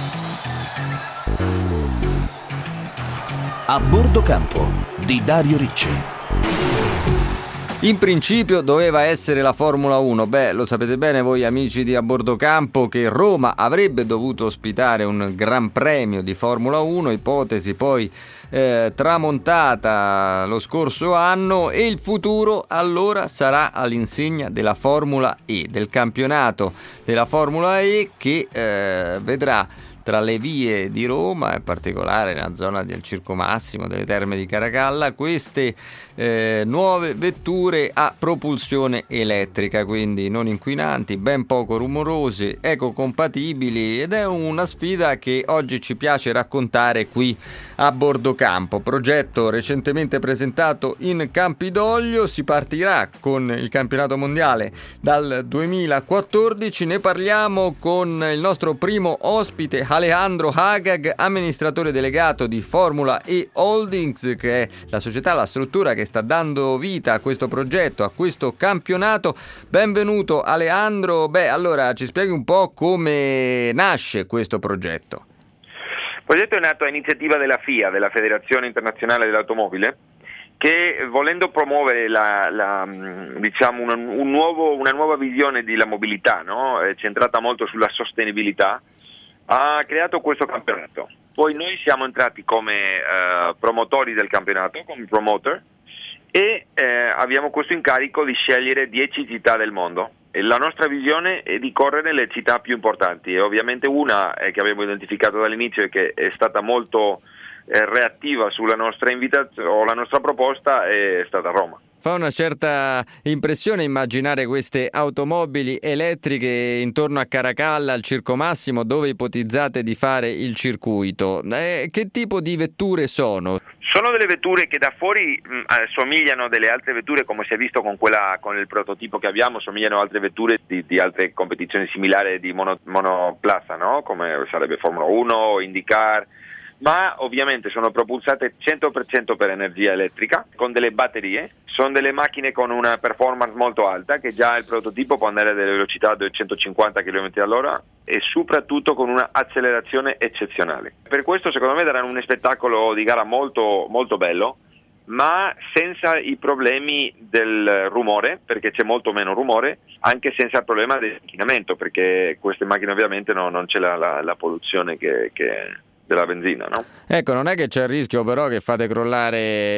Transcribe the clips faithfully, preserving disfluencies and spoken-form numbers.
A bordo campo di Dario Ricci. In principio doveva essere la Formula uno. Beh, lo sapete bene voi amici di A Bordo Campo che Roma avrebbe dovuto ospitare un Gran Premio di Formula uno, ipotesi poi eh, tramontata lo scorso anno, e il futuro allora sarà all'insegna della Formula E, del campionato della Formula E che eh, vedrà tra le vie di Roma, in particolare nella zona del Circo Massimo, delle Terme di Caracalla, queste eh, nuove vetture a propulsione elettrica, quindi non inquinanti, ben poco rumorose, ecocompatibili, ed è una sfida che oggi ci piace raccontare qui a Bordo Campo. Progetto recentemente presentato in Campidoglio, si partirà con il campionato mondiale dal duemilaquattordici, ne parliamo con il nostro primo ospite, Alejandro Hagag, amministratore delegato di Formula E Holdings, che è la società, la struttura che sta dando vita a questo progetto, a questo campionato. Benvenuto Alejandro. Beh, allora ci spieghi un po' come nasce questo progetto. Il progetto è nato a iniziativa della F I A, della Federazione Internazionale dell'Automobile, che volendo promuovere la, la, diciamo una, un nuovo, una nuova visione della mobilità, no? È centrata molto sulla sostenibilità, ha creato questo campionato. Poi noi siamo entrati come uh, promotori del campionato, come promoter, e eh, abbiamo questo incarico di scegliere dieci città del mondo. E la nostra visione è di correre nelle città più importanti, e ovviamente una eh, che abbiamo identificato dall'inizio e che è stata molto eh, reattiva sulla nostra invitazione o la nostra proposta è stata Roma. Fa una certa impressione immaginare queste automobili elettriche intorno a Caracalla, al Circo Massimo, dove ipotizzate di fare il circuito. Eh, che tipo di vetture sono? Sono delle vetture che da fuori mh, somigliano delle altre vetture, come si è visto con quella con il prototipo che abbiamo, somigliano a altre vetture di, di altre competizioni similari di mono, monoplaza, no? Come sarebbe Formula uno o IndyCar, ma ovviamente sono propulsate cento per cento per energia elettrica, con delle batterie. Sono delle macchine con una performance molto alta, che già il prototipo può andare a delle velocità di duecentocinquanta chilometri all'ora, e soprattutto con una accelerazione eccezionale. Per questo secondo me daranno un spettacolo di gara molto, molto bello, ma senza i problemi del rumore, perché c'è molto meno rumore, anche senza il problema dell'inquinamento, perché queste macchine ovviamente no, non c'è la, la, la polluzione che... che della benzina, no? Ecco, non è che c'è il rischio però che fate crollare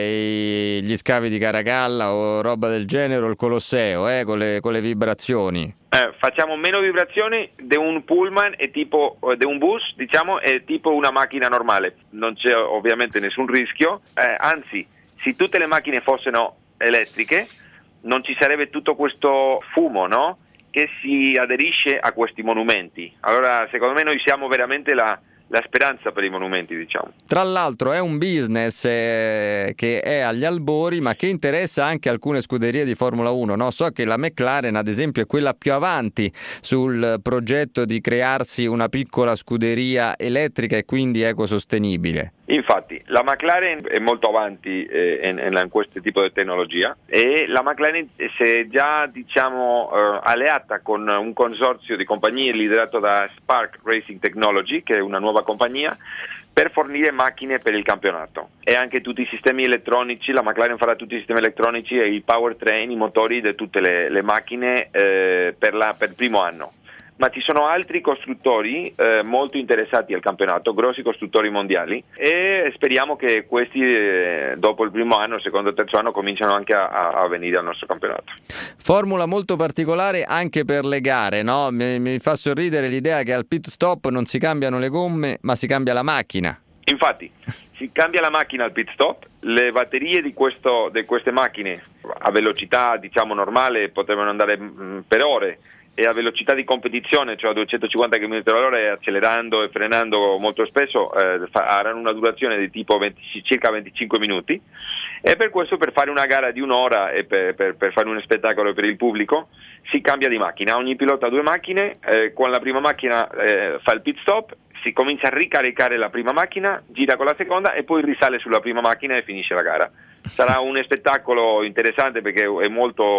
i, gli scavi di Caracalla o roba del genere, o il Colosseo, eh, con le, con le vibrazioni? Eh, facciamo meno vibrazioni di un pullman e tipo di un bus, diciamo, è tipo una macchina normale. Non c'è ovviamente nessun rischio, eh, anzi, se tutte le macchine fossero elettriche non ci sarebbe tutto questo fumo, no? Che si aderisce a questi monumenti. Allora, secondo me noi siamo veramente la la speranza per i monumenti, diciamo. Tra l'altro è un business eh, che è agli albori, ma che interessa anche alcune scuderie di Formula uno, no? So che la McLaren, ad esempio, è quella più avanti sul progetto di crearsi una piccola scuderia elettrica e quindi ecosostenibile. Infatti, la McLaren è molto avanti eh, in, in questo tipo di tecnologia, e la McLaren si è già, diciamo, eh, alleata con un consorzio di compagnie liderato da Spark Racing Technology, che è una nuova compagnia, per fornire macchine per il campionato, e anche tutti i sistemi elettronici. La McLaren farà tutti i sistemi elettronici e il powertrain, i motori di tutte le, le macchine eh, per, la, per il primo anno. Ma ci sono altri costruttori eh, molto interessati al campionato, grossi costruttori mondiali, e speriamo che questi eh, dopo il primo anno, secondo e terzo anno, cominciano anche a, a venire al nostro campionato. Formula molto particolare anche per le gare, no? Mi, mi fa sorridere l'idea che al pit stop non si cambiano le gomme, ma si cambia la macchina. Infatti, si cambia la macchina al pit stop, le batterie di, questo, di queste macchine a velocità, diciamo, normale potrebbero andare mh, per ore, e a velocità di competizione, cioè a duecentocinquanta chilometri all'ora, e accelerando e frenando molto spesso, eh, avranno una durazione di tipo venti, circa venticinque minuti, e per questo, per fare una gara di un'ora e per, per, per fare un spettacolo per il pubblico, si cambia di macchina. Ogni pilota ha due macchine, eh, con la prima macchina eh, fa il pit stop, si comincia a ricaricare la prima macchina, gira con la seconda e poi risale sulla prima macchina e finisce la gara. Sarà un spettacolo interessante, perché è molto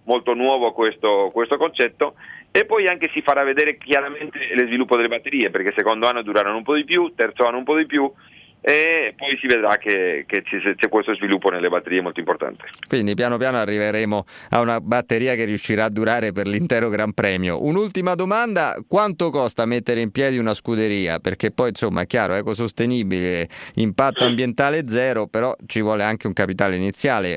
molto nuovo questo, questo concetto, e poi anche si farà vedere chiaramente lo sviluppo delle batterie, perché secondo anno dureranno un po' di più, terzo anno un po' di più, e poi si vedrà che, che c'è, c'è questo sviluppo nelle batterie molto importante. Quindi piano piano arriveremo a una batteria che riuscirà a durare per l'intero Gran Premio. Un'ultima domanda: quanto costa mettere in piedi una scuderia? Perché poi insomma è chiaro, ecosostenibile, impatto ambientale zero, però ci vuole anche un capitale iniziale.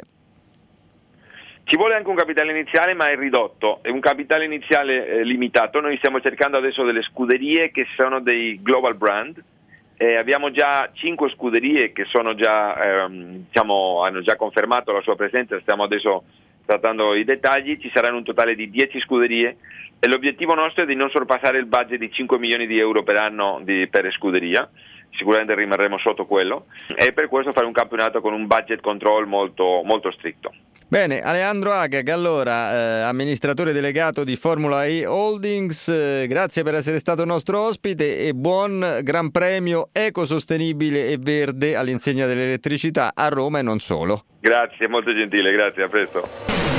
Ci vuole anche un capitale iniziale, ma è ridotto, è un capitale iniziale eh, limitato. Noi stiamo cercando adesso delle scuderie che sono dei global brand. Eh, abbiamo già cinque scuderie che sono già, ehm, diciamo, hanno già confermato la sua presenza, stiamo adesso trattando i dettagli. Ci saranno un totale di dieci scuderie e l'obiettivo nostro è di non sorpassare il budget di cinque milioni di euro per anno di, per scuderia, sicuramente rimarremo sotto quello, e per questo fare un campionato con un budget control molto, molto stretto. Bene, Alejandro Agag, allora eh, amministratore delegato di Formula E Holdings, eh, grazie per essere stato nostro ospite e buon Gran Premio ecosostenibile e verde all'insegna dell'elettricità a Roma e non solo. Grazie, molto gentile, grazie, a presto.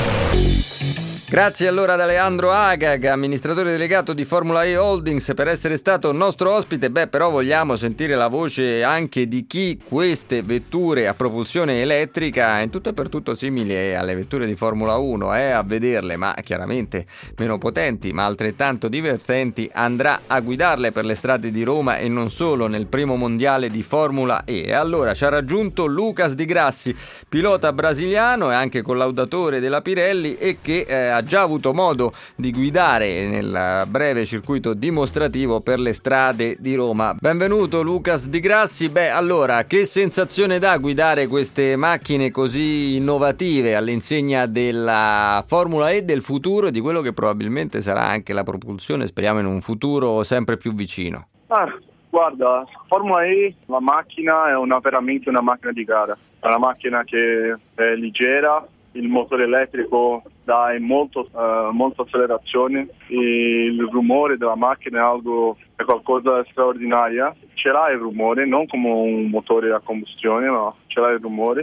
Grazie allora ad Alejandro Agag, amministratore delegato di Formula E Holdings, per essere stato nostro ospite. Beh, però vogliamo sentire la voce anche di chi queste vetture a propulsione elettrica, in tutto e per tutto simili alle vetture di Formula uno, eh, a vederle, ma chiaramente meno potenti, ma altrettanto divertenti, andrà a guidarle per le strade di Roma e non solo nel primo mondiale di Formula E. E allora ci ha raggiunto Lucas Di Grassi, pilota brasiliano e anche collaudatore della Pirelli, e che eh, ha già avuto modo di guidare nel breve circuito dimostrativo per le strade di Roma. Benvenuto Lucas Di Grassi. Beh, allora, che sensazione dà guidare queste macchine così innovative all'insegna della Formula E del futuro e di quello che probabilmente sarà anche la propulsione, speriamo in un futuro sempre più vicino? Ah, guarda, Formula E, la macchina è una, veramente una macchina di gara, è una macchina che è leggera, il motore elettrico dà molto, uh, molta accelerazione, e il rumore della macchina è algo, è qualcosa di straordinario. Ce l'ha il rumore, non come un motore a combustione, ma ce l'ha il rumore,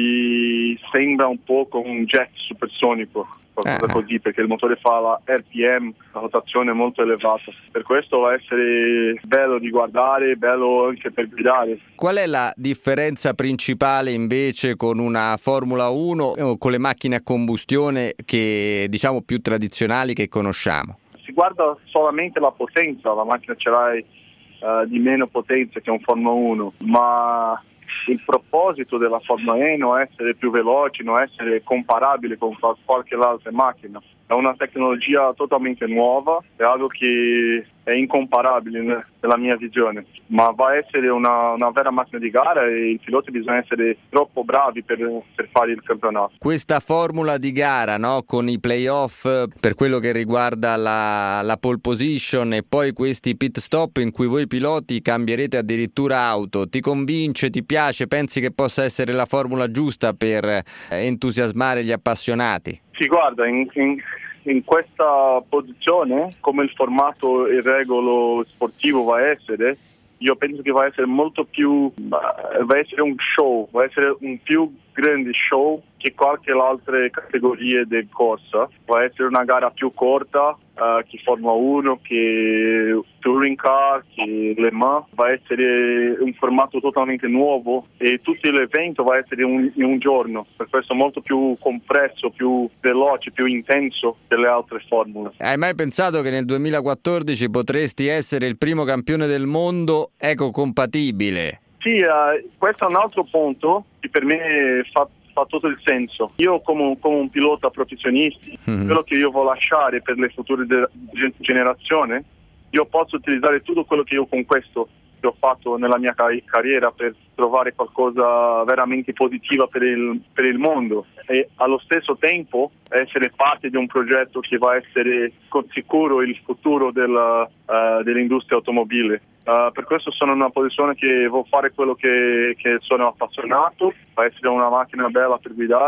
che sembra un po' come un jet supersonico, qualcosa ah. così, perché il motore fa la R P M, la rotazione molto elevata. Per questo va a essere bello di guardare, bello anche per guidare. Qual è la differenza principale invece con una Formula uno o con le macchine a combustione che diciamo più tradizionali che conosciamo? Si guarda solamente la potenza, la macchina ce l'hai uh, di meno potenza che un Formula uno, ma il proposito della Formula E non è essere più veloci, non essere comparabile con qualche altra macchina. È una tecnologia totalmente nuova, è algo che è incomparabile nella mia visione, ma va a essere una, una vera macchina di gara e i piloti bisogna essere troppo bravi per, per fare il campionato. Questa formula di gara, no, con i playoff per quello che riguarda la, la pole position e poi questi pit stop in cui voi piloti cambierete addirittura auto, ti convince, ti piace, pensi che possa essere la formula giusta per entusiasmare gli appassionati? Sì, guarda, in, in, in questa posizione, come il formato e il regolo sportivo va a essere, io penso che va a essere molto più, va a essere un show, va a essere un più grande show che qualche altre categorie di corsa. Va a essere una gara più corta uh, che Formula uno, che Touring Car, che Le Mans. Va a essere un formato totalmente nuovo e tutto l'evento va a essere un, in un giorno, per questo molto più compresso, più veloce, più intenso delle altre formule. Hai mai pensato che nel duemilaquattordici potresti essere il primo campione del mondo ecocompatibile? Sì, uh, questo è un altro punto che per me fa, fa tutto il senso. Io come, come un pilota professionista, mm-hmm. quello che io voglio lasciare per le future de- generazioni, io posso utilizzare tutto quello che io con questo che ho fatto nella mia car- carriera per trovare qualcosa veramente positivo per il, per il mondo e allo stesso tempo essere parte di un progetto che va a essere con sicuro il futuro della, uh, dell'industria automobile. Uh, per questo sono in una posizione che vuol fare quello che, che sono appassionato, va a essere una macchina bella per guidare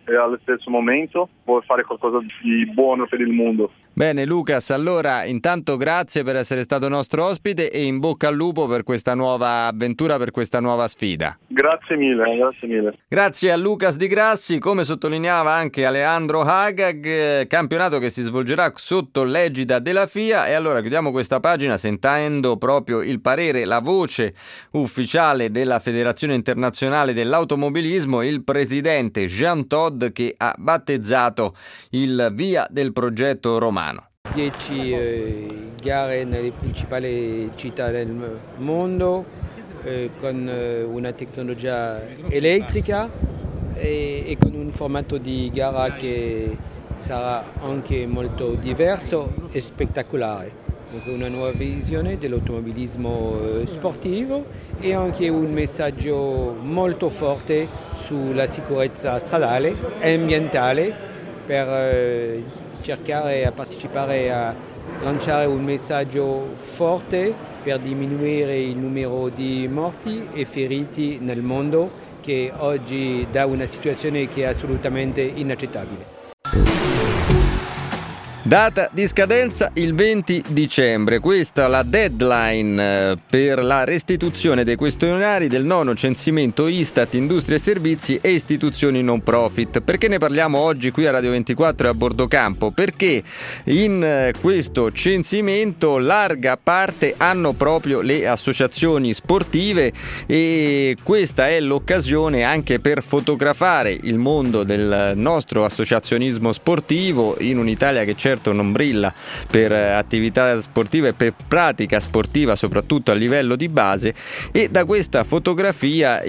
e allo stesso momento vuole fare qualcosa di buono per il mondo. Bene Lucas, allora intanto grazie per essere stato nostro ospite e in bocca al lupo per questa nuova avventura, per questa nuova sfida. Grazie mille, grazie mille. Grazie a Lucas Di Grassi, come sottolineava anche Alejandro Agag, campionato che si svolgerà sotto l'egida della F I A. E allora chiudiamo questa pagina sentendo proprio il parere, la voce ufficiale della Federazione Internazionale dell'Automobilismo, il presidente Jean Todt, che ha battezzato il via del progetto romano. dieci eh, gare nelle principali città del mondo eh, con eh, una tecnologia elettrica e, e con un formato di gara che sarà anche molto diverso e spettacolare. Dunque una nuova visione dell'automobilismo eh, sportivo e anche un messaggio molto forte sulla sicurezza stradale e ambientale per eh, cercare a partecipare a lanciare un messaggio forte per diminuire il numero di morti e feriti nel mondo, che oggi dà una situazione che è assolutamente inaccettabile. Data di scadenza il venti dicembre, questa è la deadline per la restituzione dei questionari del nono censimento Istat, Industrie e Servizi e istituzioni non profit. Perché ne parliamo oggi qui a Radio ventiquattro e a Bordo Campo? Perché in questo censimento larga parte hanno proprio le associazioni sportive e questa è l'occasione anche per fotografare il mondo del nostro associazionismo sportivo in un'Italia che certo non brilla per attività sportive e per pratica sportiva, soprattutto a livello di base, e da questa fotografia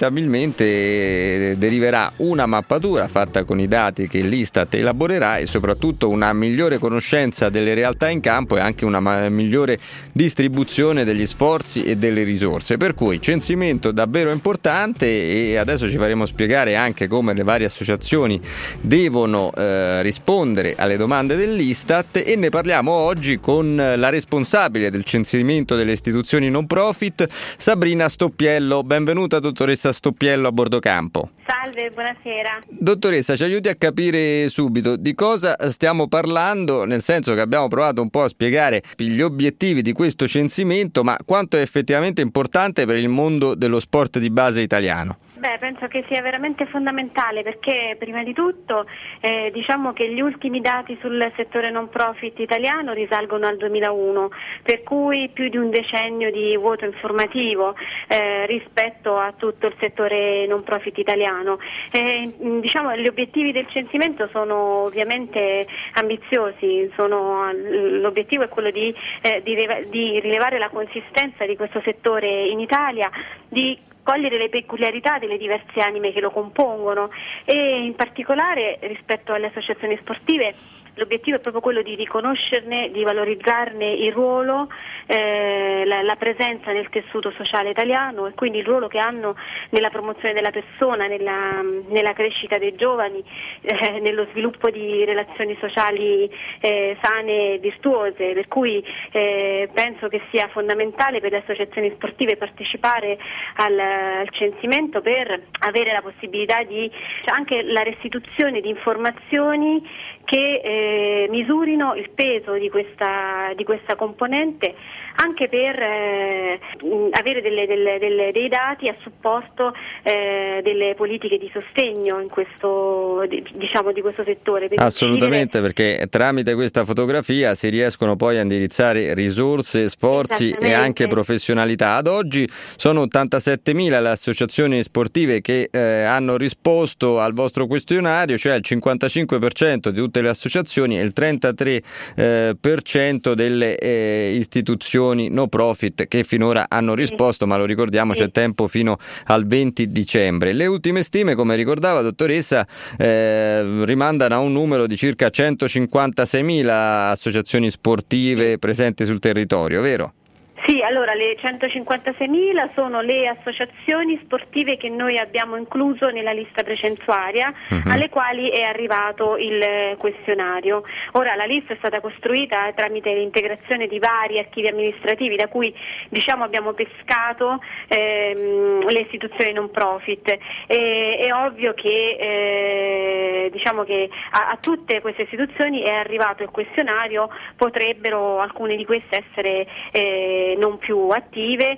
inevitabilmente deriverà una mappatura fatta con i dati che l'Istat elaborerà e soprattutto una migliore conoscenza delle realtà in campo e anche una ma- migliore distribuzione degli sforzi e delle risorse, per cui censimento davvero importante. E adesso ci faremo spiegare anche come le varie associazioni devono eh, rispondere alle domande dell'Istat, e ne parliamo oggi con la responsabile del censimento delle istituzioni non profit, Sabrina Stoppiello. Benvenuta dottoressa Stoppiello a Bordo Campo. Salve, buonasera. Dottoressa, ci aiuti a capire subito di cosa stiamo parlando, nel senso che abbiamo provato un po' a spiegare gli obiettivi di questo censimento, ma quanto è effettivamente importante per il mondo dello sport di base italiano? Beh, penso che sia veramente fondamentale perché prima di tutto eh, diciamo che gli ultimi dati sul settore non profit italiano risalgono al duemilauno, per cui più di un decennio di vuoto informativo eh, rispetto a tutto il settore non profit italiano. Eh, diciamo, gli obiettivi del censimento sono ovviamente ambiziosi, sono, l'obiettivo è quello di, eh, di, di rilevare la consistenza di questo settore in Italia, di cogliere le peculiarità delle diverse anime che lo compongono e in particolare rispetto alle associazioni sportive l'obiettivo è proprio quello di riconoscerne, di valorizzarne il ruolo, eh, la, la presenza nel tessuto sociale italiano e quindi il ruolo che hanno nella promozione della persona, nella, nella crescita dei giovani, eh, nello sviluppo di relazioni sociali eh, sane e virtuose, per cui eh, penso che sia fondamentale per le associazioni sportive partecipare al, al censimento per avere la possibilità di cioè anche la restituzione di informazioni che eh, misurino il peso di questa, di questa componente, anche per eh, avere delle, delle, delle, dei dati a supporto eh, delle politiche di sostegno in questo, diciamo, di questo settore. Per Assolutamente, decidere... perché tramite questa fotografia si riescono poi a indirizzare risorse, sforzi e anche professionalità. Ad oggi sono ottantasettemila le associazioni sportive che eh, hanno risposto al vostro questionario, cioè il cinquantacinque per cento di tutte le associazioni e il trentatré per cento delle eh, istituzioni no profit che finora hanno risposto, ma lo ricordiamo c'è tempo fino al venti dicembre. Le ultime stime, come ricordava dottoressa, eh, rimandano a un numero di circa centocinquantaseimila associazioni sportive presenti sul territorio, vero? Sì, Sì, allora le centocinquantaseimila sono le associazioni sportive che noi abbiamo incluso nella lista precensuaria, uh-huh. alle quali è arrivato il questionario. Ora la lista è stata costruita tramite l'integrazione di vari archivi amministrativi da cui diciamo abbiamo pescato ehm, le istituzioni non profit. E, è ovvio che eh, diciamo che a, a tutte queste istituzioni è arrivato il questionario, potrebbero alcune di queste essere eh, non più attive,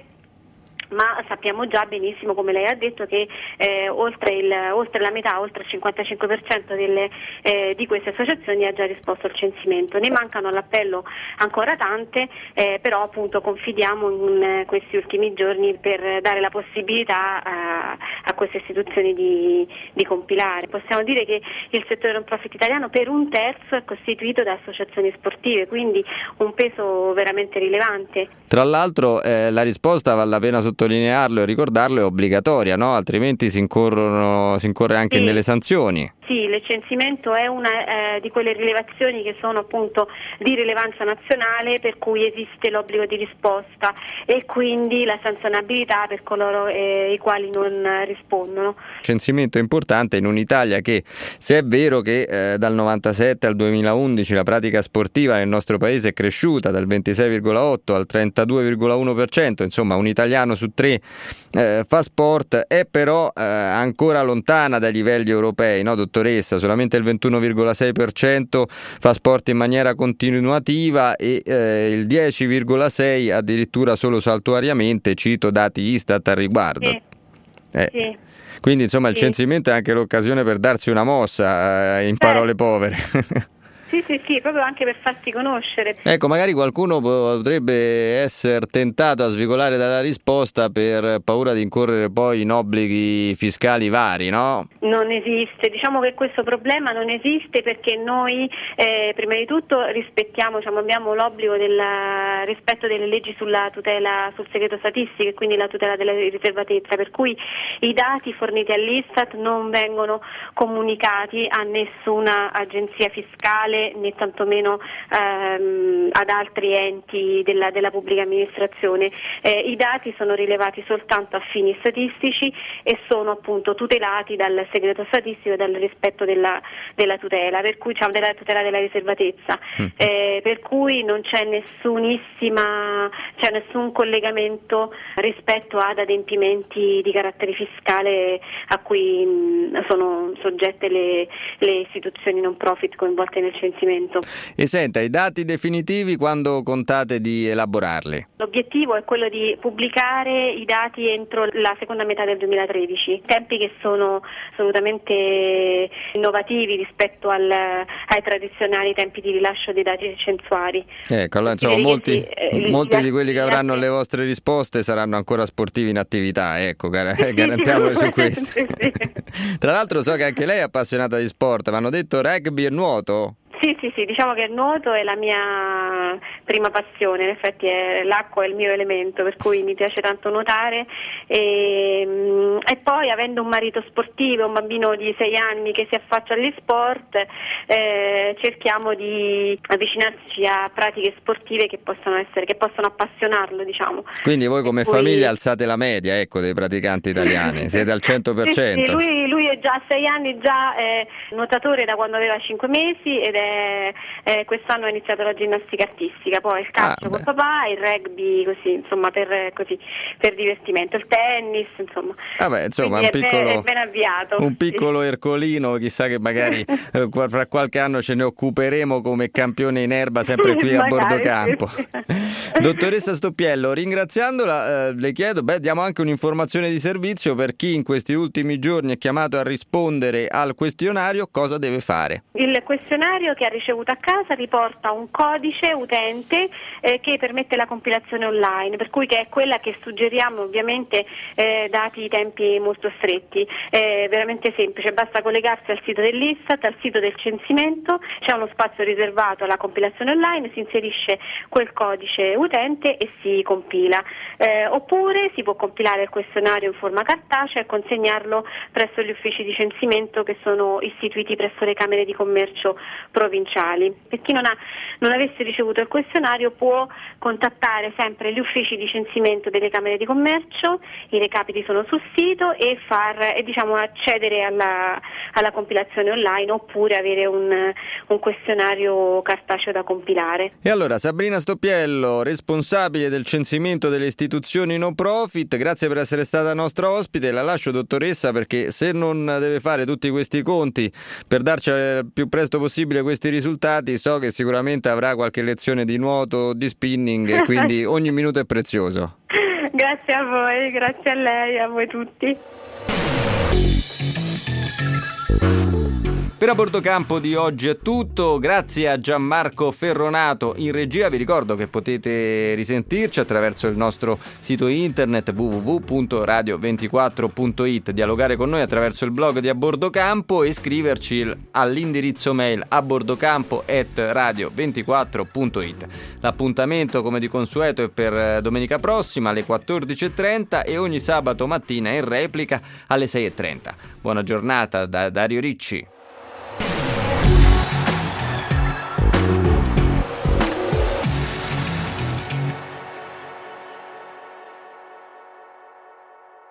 ma sappiamo già benissimo, come lei ha detto, che eh, oltre, il, oltre la metà, oltre il cinquantacinque per cento delle, eh, di queste associazioni ha già risposto al censimento. Ne mancano all'appello ancora tante, eh, però appunto confidiamo in eh, questi ultimi giorni per dare la possibilità a, a queste istituzioni di, di compilare. Possiamo dire che il settore non profit italiano per un terzo è costituito da associazioni sportive, quindi un peso veramente rilevante. Tra l'altro eh, la risposta, vale la pena sottolinearlo e ricordarlo, è obbligatoria, no? Altrimenti si incorrono, si incorre anche sì. in delle sanzioni. Sì, il censimento è una eh, di quelle rilevazioni che sono appunto di rilevanza nazionale, per cui esiste l'obbligo di risposta e quindi la sanzionabilità per coloro eh, i quali non rispondono. Censimento importante in un'Italia che, se è vero che eh, dal novantasette al duemilaundici la pratica sportiva nel nostro paese è cresciuta dal ventisei virgola otto al trentadue virgola uno per cento, insomma un italiano su tre eh, fa sport, è però eh, ancora lontana dai livelli europei, no, dottoressa? Solamente il ventuno virgola sei per cento fa sport in maniera continuativa e eh, il dieci virgola sei per cento addirittura solo saltuariamente, cito dati Istat al riguardo. Sì. Eh. Sì. Quindi insomma il sì. censimento è anche l'occasione per darsi una mossa, eh, in parole Beh. povere. Sì, sì, sì, proprio anche per farsi conoscere. Ecco, magari qualcuno potrebbe essere tentato a svicolare dalla risposta per paura di incorrere poi in obblighi fiscali vari, no? Non esiste, diciamo che questo problema non esiste perché noi eh, prima di tutto rispettiamo, diciamo, abbiamo l'obbligo del rispetto delle leggi sulla tutela sul segreto statistico e quindi la tutela della riservatezza, per cui i dati forniti all'Istat non vengono comunicati a nessuna agenzia fiscale né tantomeno ehm, ad altri enti della, della pubblica amministrazione. Eh, I dati sono rilevati soltanto a fini statistici e sono appunto tutelati dal segreto statistico e dal rispetto della, della tutela, per cui diciamo della tutela della riservatezza, eh, per cui non c'è nessunissima, c'è nessun collegamento rispetto ad adempimenti di carattere fiscale a cui mh, sono soggette le, le istituzioni non profit coinvolte nel censimento. E senta, i dati definitivi quando contate di elaborarli? L'obiettivo è quello di pubblicare i dati entro la seconda metà del duemilatredici, tempi che sono assolutamente innovativi rispetto al, ai tradizionali tempi di rilascio dei dati censuari. Ecco, allora, insomma, molti, sì, eh, molti gli, di quelli che avranno gli, le vostre risposte saranno ancora sportivi in attività, ecco, gar- sì, garantiamole su questo. Sì, sì. Tra l'altro so che anche lei è appassionata di sport, mi hanno detto rugby e nuoto? Sì, sì, sì, diciamo che il nuoto è la mia prima passione, in effetti è, l'acqua è il mio elemento, per cui mi piace tanto nuotare e, e poi avendo un marito sportivo, un bambino di sei anni che si affaccia agli sport, eh, cerchiamo di avvicinarci a pratiche sportive che possono essere, che possono appassionarlo, diciamo. Quindi voi come poi... famiglia alzate la media, ecco, dei praticanti italiani, siete al cento per cento. Sì, sì, lui, lui è già a sei anni, già è nuotatore da quando aveva cinque mesi ed è Eh, quest'anno ha iniziato la ginnastica artistica, poi il calcio ah, con papà, il rugby così, insomma, per, così, per divertimento, il tennis, insomma. Vabbè, insomma, un è, piccolo, ben, è ben avviato. Un piccolo sì. Ercolino, chissà che magari eh, fra qualche anno ce ne occuperemo come campione in erba, sempre qui a Bordocampo. Sì. Dottoressa Stoppiello, ringraziandola, eh, le chiedo, beh, diamo anche un'informazione di servizio per chi in questi ultimi giorni è chiamato a rispondere al questionario, cosa deve fare? Il questionario che ha ricevuto a casa riporta un codice utente eh, che permette la compilazione online, per cui che è quella che suggeriamo, ovviamente eh, dati i tempi molto stretti. È veramente semplice, basta collegarsi al sito dell'Istat, al sito del censimento, c'è uno spazio riservato alla compilazione online, si inserisce quel codice utente e si compila. Eh, oppure si può compilare il questionario in forma cartacea e consegnarlo presso gli uffici di censimento che sono istituiti presso le Camere di Commercio provinciali. provinciali. Per chi non, ha, non avesse ricevuto il questionario può contattare sempre gli uffici di censimento delle Camere di Commercio, i recapiti sono sul sito, e far e diciamo accedere alla, alla compilazione online, oppure avere un, un questionario cartaceo da compilare. E allora Sabrina Stoppiello, responsabile del censimento delle istituzioni no profit, grazie per essere stata nostra ospite. La lascio, dottoressa, perché se non deve fare tutti questi conti per darci il più presto possibile questi risultati, so che sicuramente avrà qualche lezione di nuoto, di spinning, e quindi ogni minuto è prezioso. Grazie a voi, grazie a lei, a voi tutti. Per A Bordo Campo di oggi è tutto, grazie a Gianmarco Ferronato in regia. Vi ricordo che potete risentirci attraverso il nostro sito internet w w w punto radio ventiquattro punto it, dialogare con noi attraverso il blog di A Bordo Campo e scriverci all'indirizzo mail abordocampo chiocciola radio ventiquattro punto it. L'appuntamento, come di consueto, è per domenica prossima alle quattordici e trenta e ogni sabato mattina in replica alle sei e trenta. Buona giornata da Dario Ricci.